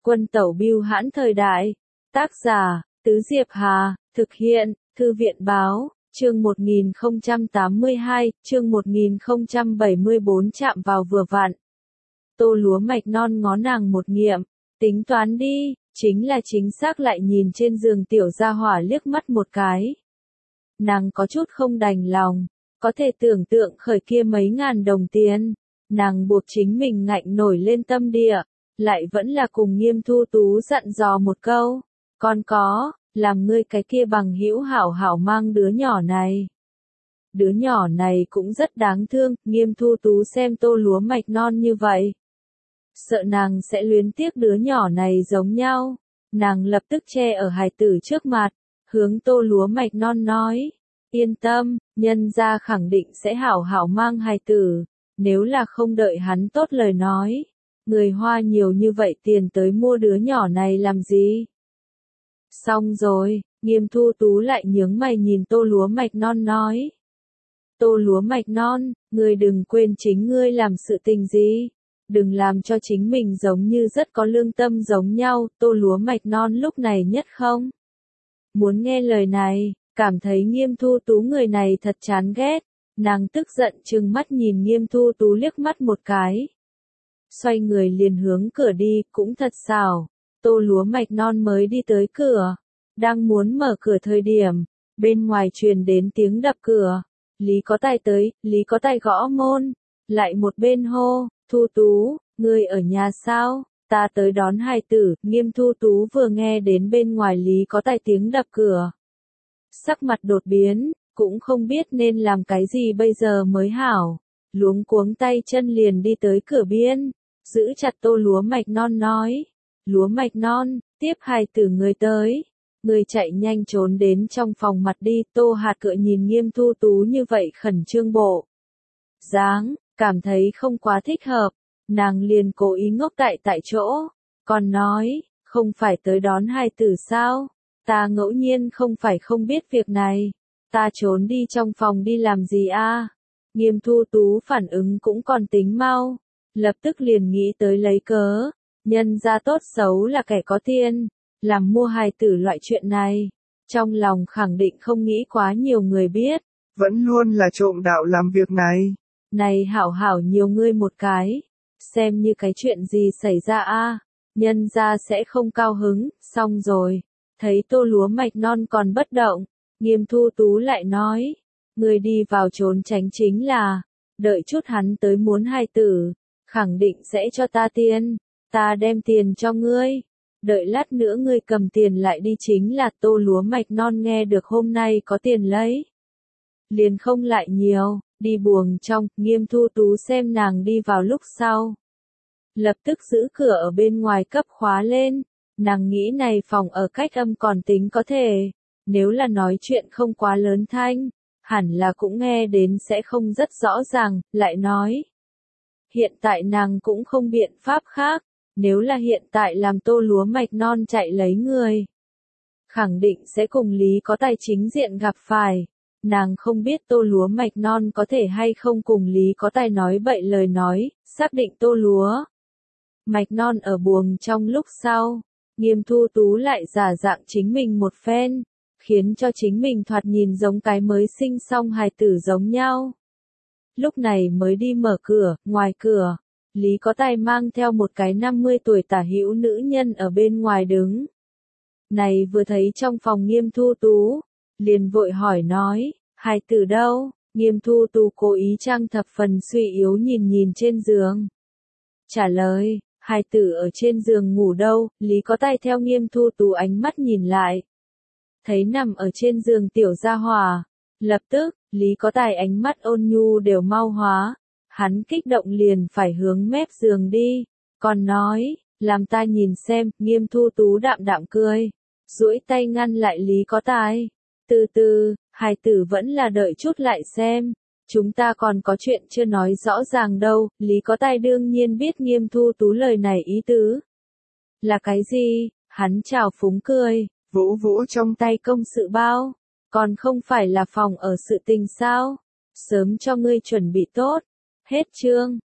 Quân tẩu bưu hãn thời đại. Tác giả, Tứ Diệp Hà, thực hiện, Thư viện báo, chương 1082, chương 1074 chạm vào vừa vặn. Tô lúa mạch non ngó nàng một nghiệm, tính toán đi, chính là chính xác lại nhìn trên giường tiểu gia hỏa liếc mắt một cái. Nàng có chút không đành lòng, có thể tưởng tượng khởi kia mấy ngàn đồng tiền, nàng buộc chính mình ngạnh nổi lên tâm địa, lại vẫn là cùng Nghiêm Thu Tú dặn dò một câu, con có, làm ngươi cái kia bằng hữu hảo hảo mang đứa nhỏ này. Đứa nhỏ này cũng rất đáng thương, Nghiêm Thu Tú xem Tô lúa mạch non như vậy. Sợ nàng sẽ luyến tiếc đứa nhỏ này giống nhau, nàng lập tức che ở hài tử trước mặt, hướng Tô lúa mạch non nói, yên tâm, nhân gia khẳng định sẽ hảo hảo mang hài tử, nếu là không đợi hắn tốt lời nói, người hoa nhiều như vậy tiền tới mua đứa nhỏ này làm gì? Xong rồi, Nghiêm Thu Tú lại nhướng mày nhìn Tô lúa mạch non nói. Tô lúa mạch non, ngươi đừng quên chính ngươi làm sự tình gì. Đừng làm cho chính mình giống như rất có lương tâm giống nhau, Tô lúa mạch non lúc này nhất không. Muốn nghe lời này, cảm thấy Nghiêm Thu Tú người này thật chán ghét, nàng tức giận trừng mắt nhìn Nghiêm Thu Tú liếc mắt một cái. Xoay người liền hướng cửa đi, cũng thật xảo, Tô lúa mạch non mới đi tới cửa, đang muốn mở cửa thời điểm, bên ngoài truyền đến tiếng đập cửa, Lý có tài tới, Lý có tài gõ môn, lại một bên hô. Thu Tú, ngươi ở nhà sao? Ta tới đón hài tử. Nghiêm Thu Tú vừa nghe đến bên ngoài Lý có tài tiếng đập cửa. Sắc mặt đột biến, cũng không biết nên làm cái gì bây giờ mới hảo. Luống cuống tay chân liền đi tới cửa biên, giữ chặt Tô lúa mạch non nói. Lúa mạch non, tiếp hài tử người tới. Người chạy nhanh trốn đến trong phòng mặt đi. Tô hạt cựa nhìn Nghiêm Thu Tú như vậy khẩn trương bộ dáng. Cảm thấy không quá thích hợp, nàng liền cố ý ngốc tại chỗ, còn nói, không phải tới đón hài tử sao, ta ngẫu nhiên không phải không biết việc này, ta trốn đi trong phòng đi làm gì a? Nghiêm Thu Tú phản ứng cũng còn tính mau, lập tức liền nghĩ tới lấy cớ, nhân ra tốt xấu là kẻ có tiền, làm mua hài tử loại chuyện này, trong lòng khẳng định không nghĩ quá nhiều người biết, vẫn luôn là trộm đạo làm việc này. Này hảo hảo nhiều ngươi một cái, xem như cái chuyện gì xảy ra a, nhân ra sẽ không cao hứng, xong rồi, thấy Tô lúa mạch non còn bất động, Nghiêm Thu Tú lại nói, ngươi đi vào trốn tránh chính là, đợi chút hắn tới muốn hài tử, khẳng định sẽ cho ta tiền, ta đem tiền cho ngươi, đợi lát nữa ngươi cầm tiền lại đi chính là Tô lúa mạch non nghe được hôm nay có tiền lấy. Liền không lại nhiều. Đi buồng trong, Nghiêm Thu Tú xem nàng đi vào lúc sau. Lập tức giữ cửa ở bên ngoài cấp khóa lên, nàng nghĩ này phòng ở cách âm còn tính có thể, nếu là nói chuyện không quá lớn thanh, hẳn là cũng nghe đến sẽ không rất rõ ràng, lại nói. Hiện tại nàng cũng không biện pháp khác, nếu là hiện tại làm Tô lúa mạch non chạy lấy người. Khẳng định sẽ cùng Lý có tài chính diện gặp phải. Nàng không biết Tô lúa mạch non có thể hay không cùng Lý có tài nói bậy lời nói, xác định Tô lúa mạch non ở buồng trong lúc sau, Nghiêm Thu Tú lại giả dạng chính mình một phen, khiến cho chính mình thoạt nhìn giống cái mới sinh xong hài tử giống nhau. Lúc này mới đi mở cửa, ngoài cửa, Lý có tài mang theo một cái 50 tuổi tả hữu nữ nhân ở bên ngoài đứng. Này vừa thấy trong phòng Nghiêm Thu Tú, liền vội hỏi nói, hài tử đâu? Nghiêm Thu Tú cố ý trang thập phần suy yếu nhìn trên giường. Trả lời, hài tử ở trên giường ngủ đâu? Lý có tài theo Nghiêm Thu Tú ánh mắt nhìn lại. Thấy nằm ở trên giường tiểu gia hỏa. Lập tức, Lý có tài ánh mắt ôn nhu đều mau hóa. Hắn kích động liền phải hướng mép giường đi. Còn nói, làm ta nhìn xem, Nghiêm Thu Tú đạm đạm cười. Duỗi tay ngăn lại Lý có tài. Từ từ, hài tử vẫn là đợi chút lại xem. Chúng ta còn có chuyện chưa nói rõ ràng đâu. Lý có tài đương nhiên biết Nghiêm Thu Tú lời này ý tứ. Là cái gì? Hắn chào phúng cười. Vỗ vỗ trong tay công sự bao. Còn không phải là phòng ở sự tình sao? Sớm cho ngươi chuẩn bị tốt. Hết chương.